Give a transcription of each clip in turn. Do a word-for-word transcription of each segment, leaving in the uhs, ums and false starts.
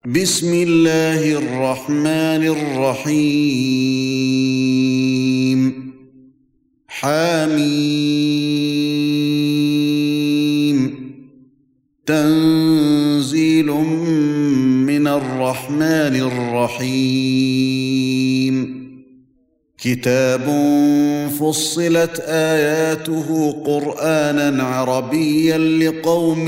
بسم الله الرحمن الرحيم حميم تنزيل من الرحمن الرحيم كتاب فصلت آياته قرآنا عربيا لقوم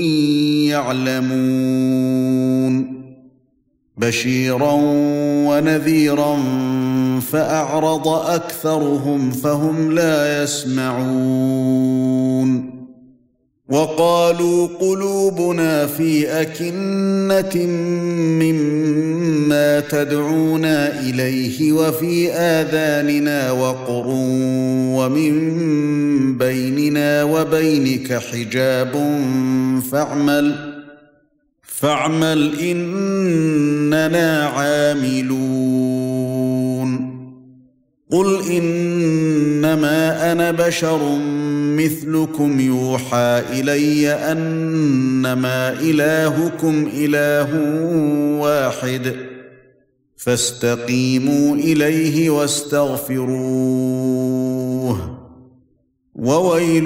يعلمون بشيرا ونذيرا فأعرض أكثرهم فهم لا يسمعون وقالوا قلوبنا في أكنة مما تدعونا إليه وفي آذاننا وقر ومن بيننا وبينك حجاب فاعمل فاعمل إننا عاملون قل إنما أنا بشر مثلكم يوحى إلي أنما إلهكم إله واحد فاستقيموا إليه واستغفروه وويل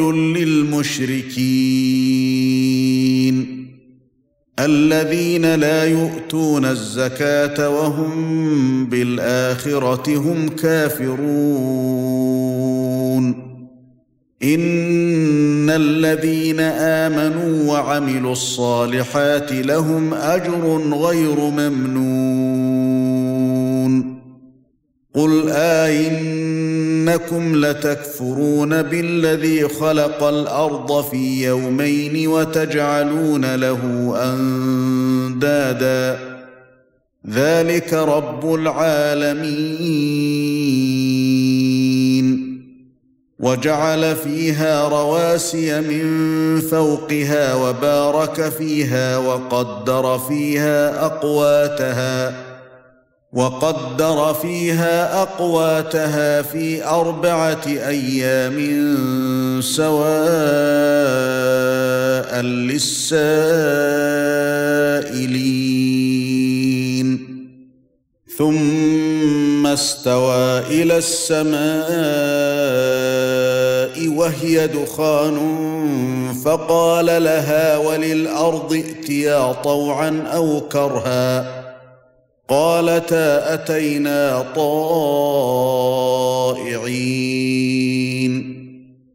للمشركين الذين لا يؤتون الزكاة وهم بالآخرة هم كافرون إن الذين آمنوا وعملوا الصالحات لهم أجر غير ممنون قل أئنكم لتكفرون بالذي خلق الأرض في يومين وتجعلون له أندادا ذلك رب العالمين وجعل فيها رواسي من فوقها وبارك فيها وقدر فيها أقواتها وقدر فيها أقواتها في أربعة أيام سواء للسائلين ثم استوى إلى السماء وهي دخان فقال لها وللأرض ائتيا طوعا أو كرها قالتا أتينا طائعين